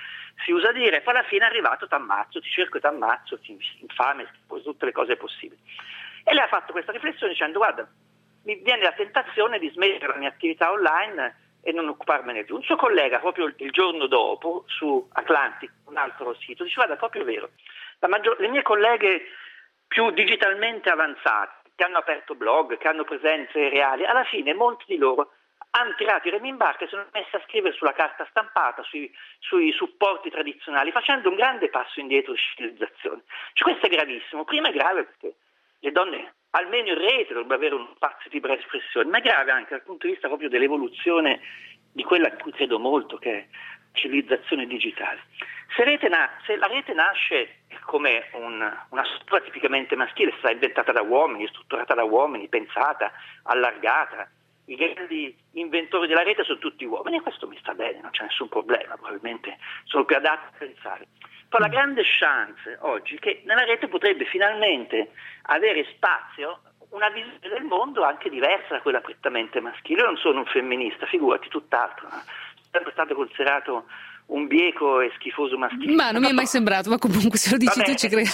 si usa dire, poi alla fine è arrivato t'ammazzo, ti cerco e t'ammazzo, ti infame, tutte le cose possibili. E lei ha fatto questa riflessione dicendo: guarda, mi viene la tentazione di smettere la mia attività online e non occuparmene più. Un suo collega proprio il giorno dopo su Atlantic, un altro sito, diceva: guarda, è proprio vero, le mie colleghe più digitalmente avanzati, che hanno aperto blog, che hanno presenze reali, alla fine molti di loro hanno tirato i remi in barca e sono messi a scrivere sulla carta stampata, sui supporti tradizionali, facendo un grande passo indietro di civilizzazione. Cioè, questo è gravissimo. Prima è grave perché le donne, almeno in rete, dovrebbero avere un spazio di libera espressione, ma è grave anche dal punto di vista proprio dell'evoluzione di quella a cui credo molto, che è civilizzazione digitale. Se la rete nasce come una struttura tipicamente maschile, è stata inventata da uomini, strutturata da uomini, pensata, allargata, i grandi inventori della rete sono tutti uomini, e questo mi sta bene, non c'è nessun problema, probabilmente sono più adatti a pensare. Poi la grande chance oggi è che nella rete potrebbe finalmente avere spazio una visione del mondo anche diversa da quella prettamente maschile. Io non sono un femminista, figurati, tutt'altro, sono sempre stato considerato un bieco e schifoso maschile. Ma non mi è mai sembrato, ma comunque se lo dici tu ci credo.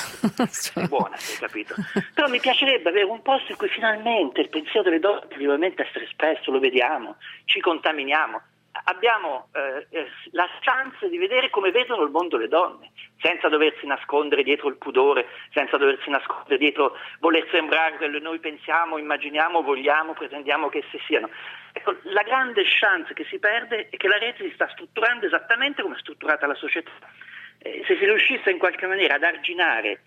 È buona, hai capito. Però mi piacerebbe avere un posto in cui finalmente il pensiero delle donne probabilmente essere espresso, lo vediamo, ci contaminiamo. Abbiamo la chance di vedere come vedono il mondo le donne, senza doversi nascondere dietro il pudore, senza doversi nascondere dietro voler sembrare quello che noi pensiamo, immaginiamo, vogliamo, pretendiamo che essi siano. Ecco, la grande chance che si perde è che la rete si sta strutturando esattamente come è strutturata la società. Se si riuscisse in qualche maniera ad arginare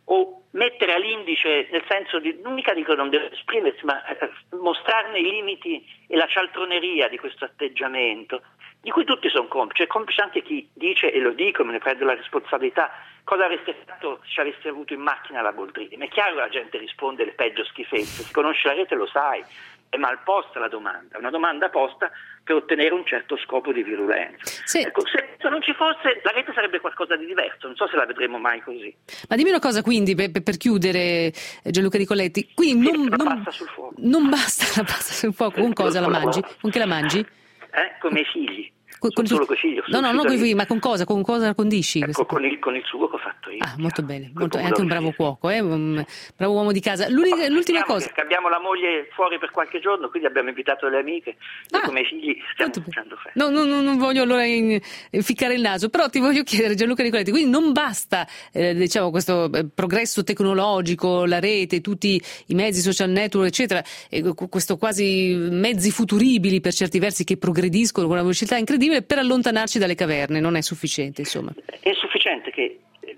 o mettere all'indice, nel senso di, non mica dico non deve esprimersi, ma mostrarne i limiti e la cialtroneria di questo atteggiamento, di cui tutti sono complici, è complice anche chi dice, e lo dico, me ne prendo la responsabilità, cosa avreste fatto se aveste avuto in macchina la Boldrini. Ma è chiaro che la gente risponde le peggio schifezze, se conosci la rete lo sai, è mal posta la domanda, è una domanda posta per ottenere un certo scopo di virulenza. Sì. Ecco, se non ci fosse, la rete sarebbe qualcosa di diverso, non so se la vedremo mai così. Ma dimmi una cosa quindi, per chiudere, Gianluca Nicoletti, quindi la pasta sul fuoco. Non basta la pasta sul fuoco, con cosa la mangi? Con che la mangi? Come i figli. Solo con i figli. No, non con i figli, ma con cosa? Con cosa la condisci? Ecco, con il sugo che ho fatto io. Ah, molto bene, è anche un bravo cuoco, un bravo uomo di casa. L'ultima cosa. Abbiamo la moglie fuori per qualche giorno, quindi abbiamo invitato le amiche, come i figli stiamo facendo festa. Non voglio allora ficcare il naso, però ti voglio chiedere, Gianluca Nicoletti, quindi non basta questo progresso tecnologico, la rete, tutti i mezzi social network, eccetera, questo quasi mezzi futuribili per certi versi che progrediscono con una velocità incredibile, per allontanarci dalle caverne, non è sufficiente, insomma. È sufficiente che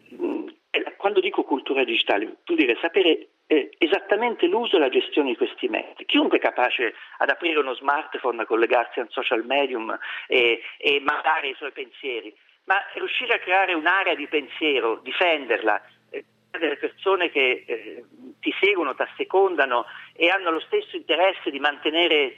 quando dico cultura digitale vuol dire sapere esattamente l'uso e la gestione di questi mezzi. Chiunque è capace ad aprire uno smartphone, a collegarsi a un social medium e mandare i suoi pensieri, ma riuscire a creare un'area di pensiero, difenderla, delle persone che ti seguono, ti assecondano e hanno lo stesso interesse di mantenere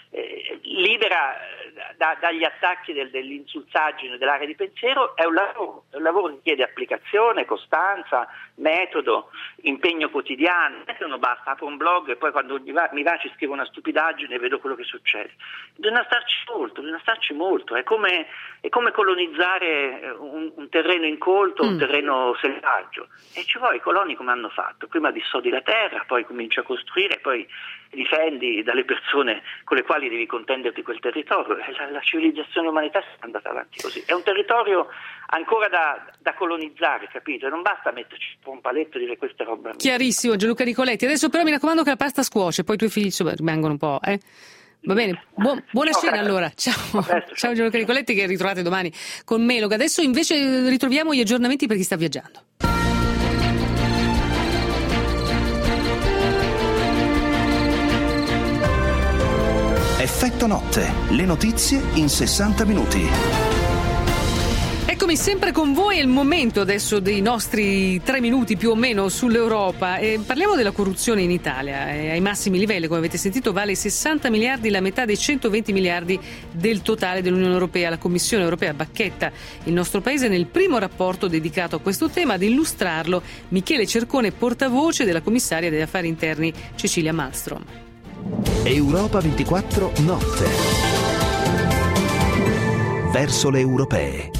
libera dagli attacchi dell'insulsaggine dell'area di pensiero, è un lavoro che chiede applicazione, costanza, metodo, impegno quotidiano. Non basta, apro un blog e poi quando mi va ci scrivo una stupidaggine e vedo quello che succede. Bisogna starci molto, è come colonizzare un terreno incolto, un terreno selvaggio, e ci vuoi i coloni come hanno fatto, prima dissodi la terra, poi cominci a costruire, poi difendi dalle persone con le quali devi contenderti quel territorio. La civilizzazione umanità è andata avanti così, è un territorio ancora da colonizzare, capito? E non basta metterci un paletto e dire queste robe. Chiarissimo, Gianluca Nicoletti. Adesso però mi raccomando che la pasta scuoce, poi i tuoi figli rimangono un po', Va bene, buona cena allora. Ciao Gianluca Nicoletti, che ritrovate domani con Melog. Adesso invece ritroviamo gli aggiornamenti per chi sta viaggiando. Effetto notte, le notizie in 60 minuti. Eccomi sempre con voi, è il momento adesso dei nostri 3 minuti più o meno sull'Europa. Parliamo della corruzione in Italia, ai massimi livelli, come avete sentito vale 60 miliardi, la metà dei 120 miliardi del totale dell'Unione Europea. La Commissione Europea bacchetta il nostro paese nel primo rapporto dedicato a questo tema. Ad illustrarlo Michele Cercone, portavoce della commissaria degli affari interni Cecilia Malmström. Europa 24 notte. Verso le europee.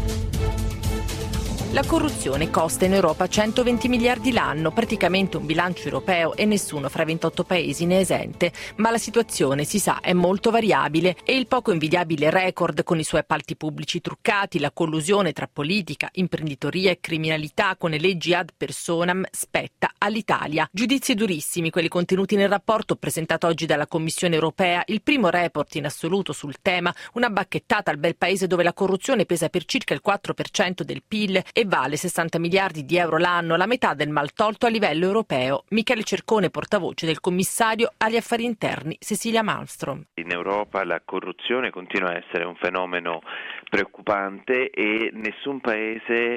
La corruzione costa in Europa 120 miliardi l'anno, praticamente un bilancio europeo, e nessuno fra 28 paesi ne è esente. Ma la situazione, si sa, è molto variabile e il poco invidiabile record con i suoi appalti pubblici truccati, la collusione tra politica, imprenditoria e criminalità con le leggi ad personam spetta all'Italia. Giudizi durissimi quelli contenuti nel rapporto presentato oggi dalla Commissione Europea, il primo report in assoluto sul tema, una bacchettata al bel paese dove la corruzione pesa per circa il 4% del PIL e vale 60 miliardi di euro l'anno, la metà del maltolto a livello europeo. Michele Cercone, portavoce del commissario agli affari interni Cecilia Malmström. In Europa la corruzione continua a essere un fenomeno preoccupante e nessun paese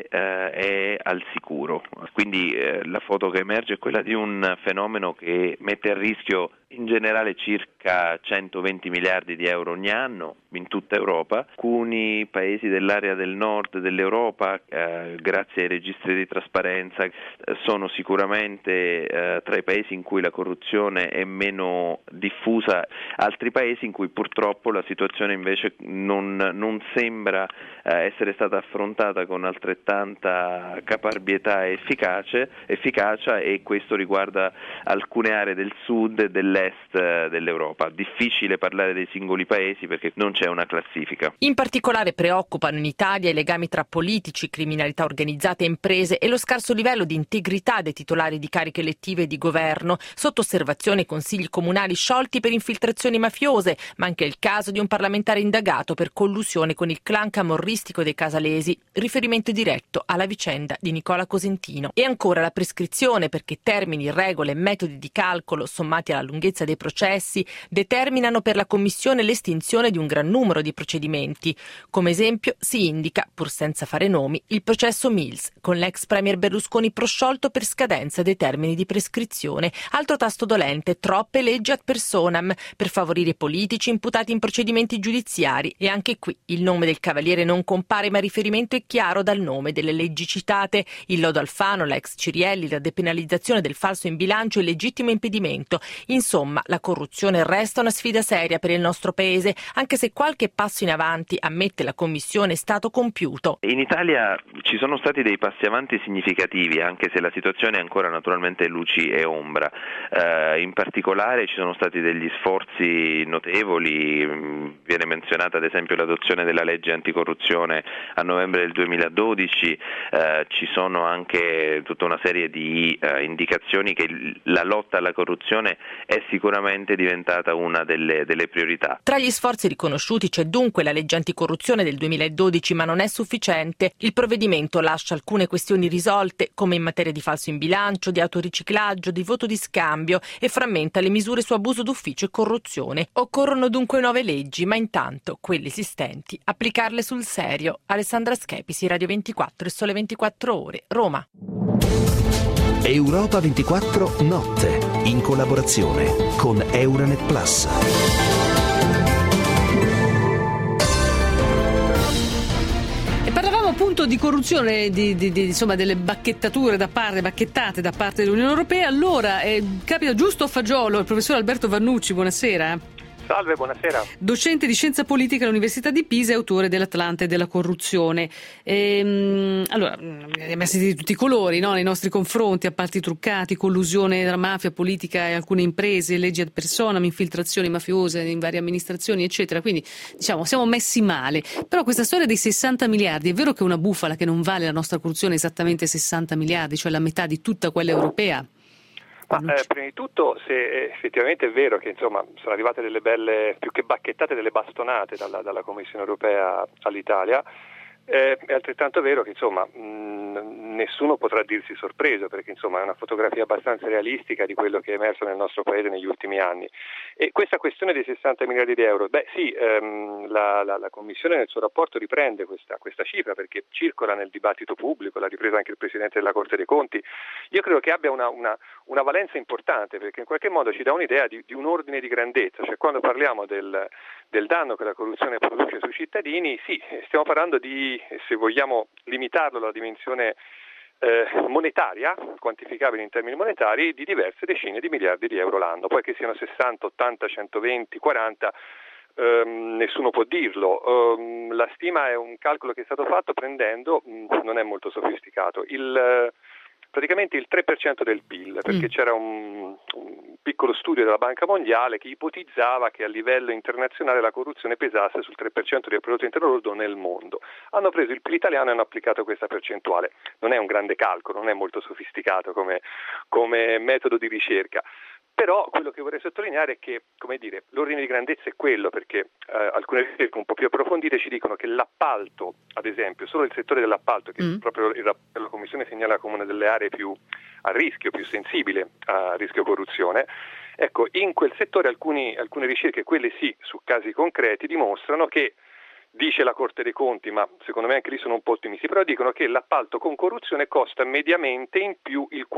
è al sicuro. Quindi la foto che emerge è quella di un fenomeno che mette a rischio in generale circa 120 miliardi di euro ogni anno in tutta Europa. Alcuni paesi dell'area del nord dell'Europa, grazie ai registri di trasparenza, sono sicuramente tra i paesi in cui la corruzione è meno diffusa, altri paesi in cui purtroppo la situazione invece non sembra essere stata affrontata con altrettanta caparbietà e efficacia, e questo riguarda alcune aree del sud e dell'est dell'Europa. Difficile parlare dei singoli paesi perché non c'è una classifica. In particolare preoccupano in Italia i legami tra politici, criminalità organizzata e imprese e lo scarso livello di integrità dei titolari di cariche elettive e di governo. Sotto osservazione consigli comunali sciolti per infiltrazioni mafiose, ma anche il caso di un parlamentare indagato per collusione con il clan camorristico dei Casalesi, riferimento diretto alla vicenda di Nicola Cosentino. E ancora la prescrizione, perché termini, regole e metodi di calcolo sommati alla lunghezza dei processi determinano per la Commissione l'estinzione di un gran numero di procedimenti. Come esempio si indica, pur senza fare nomi, il processo Mills con l'ex premier Berlusconi prosciolto per scadenza dei termini di prescrizione. Altro tasto dolente, troppe leggi ad personam per favorire i politici imputati in procedimenti giudiziari, e anche qui il nome del cavaliere non compare, ma il riferimento è chiaro dal nome delle leggi citate: il lodo Alfano, la ex Cirielli, la depenalizzazione del falso in bilancio e il legittimo impedimento. Insomma, la corruzione resta una sfida seria per il nostro paese, anche se qualche passo in avanti, ammette la Commissione, è stato compiuto. In Italia ci sono stati dei passi avanti significativi, anche se la situazione è ancora naturalmente luci e ombra. In particolare ci sono stati degli sforzi notevoli, viene menzionata ad esempio l'adozione della legge anticorruzione a novembre del 2012, ci sono anche tutta una serie di indicazioni che la lotta alla corruzione è sicuramente diventata una delle priorità. Tra gli sforzi riconosciuti c'è dunque la legge anticorruzione del 2012, ma non è sufficiente. Il provvedimento lascia alcune questioni irrisolte, come in materia di falso in bilancio, di autoriciclaggio, di voto di scambio, e frammenta le misure su abuso d'ufficio e corruzione. Occorrono dunque nuove leggi, ma intanto quelle esistenti applicarle sul serio. Alessandra Schepisi, Radio 24 e Sole 24 Ore, Roma. Europa 24 notte, in collaborazione con Euranet Plus. Appunto di corruzione, insomma delle bacchettate da parte dell'Unione Europea. Allora capita giusto a fagiolo il professor Alberto Vannucci, buonasera. Salve, buonasera. Docente di scienza politica all'Università di Pisa e autore dell'Atlante e della corruzione. Allora, abbiamo sentito di tutti i colori, no? Nei nostri confronti: appalti truccati, collusione tra mafia, politica e alcune imprese, leggi ad personam, infiltrazioni mafiose in varie amministrazioni, eccetera. Quindi, diciamo, siamo messi male. Però questa storia dei 60 miliardi, è vero che è una bufala, che non vale la nostra corruzione esattamente 60 miliardi, cioè la metà di tutta quella europea? Ma prima di tutto, se effettivamente è vero che insomma sono arrivate delle belle, più che bacchettate, delle bastonate dalla Commissione Europea all'Italia, è altrettanto vero che insomma nessuno potrà dirsi sorpreso, perché insomma è una fotografia abbastanza realistica di quello che è emerso nel nostro paese negli ultimi anni. E questa questione dei 60 miliardi di euro, la Commissione nel suo rapporto riprende questa cifra, perché circola nel dibattito pubblico, l'ha ripresa anche il Presidente della Corte dei Conti. Io credo che abbia una valenza importante, perché in qualche modo ci dà un'idea di un ordine di grandezza, cioè quando parliamo del danno che la corruzione produce sui cittadini, sì, stiamo parlando di, se vogliamo limitarlo alla dimensione monetaria, quantificabile in termini monetari, di diverse decine di miliardi di euro l'anno. Poi che siano 60, 80, 120, 40, nessuno può dirlo. La stima è un calcolo che è stato fatto prendendo, non è molto sofisticato, praticamente il 3% del PIL, perché c'era un piccolo studio della Banca Mondiale che ipotizzava che a livello internazionale la corruzione pesasse sul 3% del prodotto interno lordo nel mondo. Hanno preso il PIL italiano e hanno applicato questa percentuale. Non è un grande calcolo, non è molto sofisticato come metodo di ricerca. Però quello che vorrei sottolineare è che, come dire, l'ordine di grandezza è quello, perché alcune ricerche un po' più approfondite ci dicono che l'appalto, ad esempio, solo il settore dell'appalto, che proprio la Commissione segnala come una delle aree più a rischio, più sensibile a rischio corruzione, ecco, in quel settore alcune ricerche, quelle sì, su casi concreti, dimostrano che, dice la Corte dei Conti, ma secondo me anche lì sono un po' ottimisti, però dicono che l'appalto con corruzione costa mediamente in più il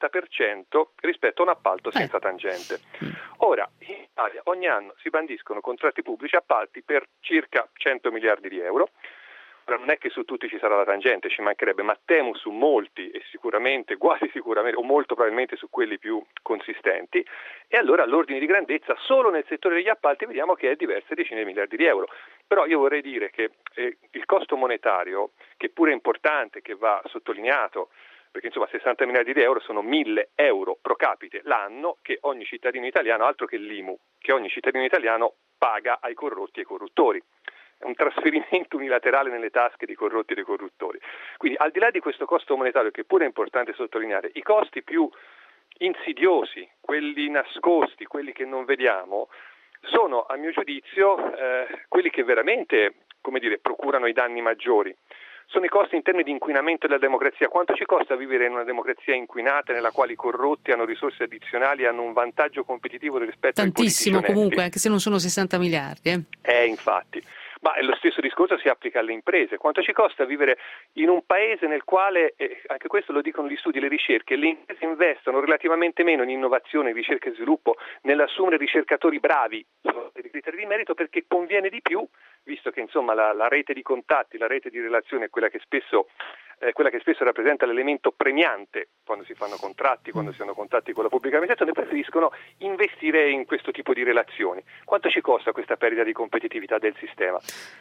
40% rispetto a un appalto senza tangente. Ora, in Italia ogni anno si bandiscono contratti pubblici, appalti per circa 100 miliardi di euro. Ora, non è che su tutti ci sarà la tangente, ci mancherebbe, ma temo su molti e sicuramente, quasi sicuramente, o molto probabilmente su quelli più consistenti, e allora l'ordine di grandezza solo nel settore degli appalti vediamo che è diverse decine di miliardi di euro. Però io vorrei dire che il costo monetario, che pure è importante, che va sottolineato, perché insomma 60 miliardi di euro sono 1.000 euro pro capite l'anno che ogni cittadino italiano, altro che l'IMU, che ogni cittadino italiano paga ai corrotti e ai corruttori. È un trasferimento unilaterale nelle tasche dei corrotti e dei corruttori. Quindi al di là di questo costo monetario, che pure è importante sottolineare, i costi più insidiosi, quelli nascosti, quelli che non vediamo, sono a mio giudizio quelli che veramente, come dire, procurano i danni maggiori. Sono i costi in termini di inquinamento della democrazia. Quanto ci costa vivere in una democrazia inquinata nella quale i corrotti hanno risorse addizionali e hanno un vantaggio competitivo rispetto ai politici onesti? Tantissimo comunque, anche se non sono 60 miliardi. Infatti. Ma lo stesso discorso si applica alle imprese. Quanto ci costa vivere in un paese nel quale, anche questo lo dicono gli studi, le ricerche, le imprese investono relativamente meno in innovazione, in ricerca e sviluppo, nell'assumere ricercatori bravi, sono dei criteri di merito, perché conviene di più, visto che insomma la rete di contatti, la rete di relazioni è quella che spesso rappresenta l'elemento premiante quando si fanno contratti, quando si hanno contatti con la pubblica amministrazione, preferiscono investire in questo tipo di relazioni. Quanto ci costa questa perdita di competitività del sistema?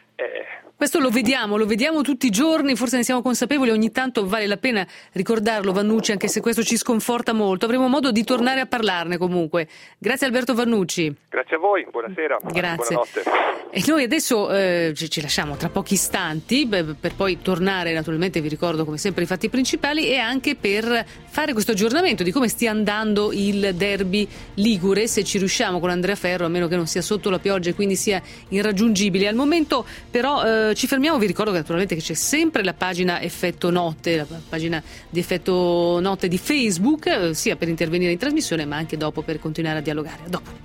Questo lo vediamo tutti i giorni, forse ne siamo consapevoli, ogni tanto vale la pena ricordarlo, Vannucci, anche se questo ci sconforta molto. Avremo modo di tornare a parlarne comunque. Grazie Alberto Vannucci. Grazie a voi, buonasera. Grazie. Buonanotte. E noi adesso ci lasciamo tra pochi istanti per poi tornare, naturalmente vi ricordo come sempre i fatti principali, e anche per fare questo aggiornamento di come stia andando il derby ligure, se ci riusciamo con Andrea Ferro, a meno che non sia sotto la pioggia e quindi sia irraggiungibile. Al momento però ci fermiamo, vi ricordo che naturalmente che c'è sempre la pagina Effetto Notte, la pagina di Effetto Notte di Facebook, sia per intervenire in trasmissione ma anche dopo per continuare a dialogare. A dopo.